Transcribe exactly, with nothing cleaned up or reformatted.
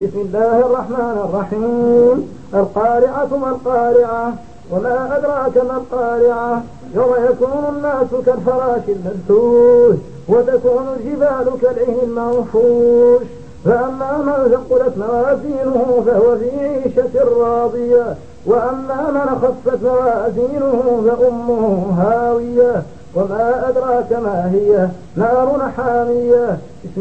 بسم الله الرحمن الرحيم. القارعة ما القارعة وما أدراك ما القارعة يوم يكون الناس كالفراش المبثوث وتكون الجبال كالعهن المنفوش فأما من ثقلت موازينه فهو في عيشة راضية وأما من خفت موازينه فأمه هاوية وما أدراك ما هي نار حامية.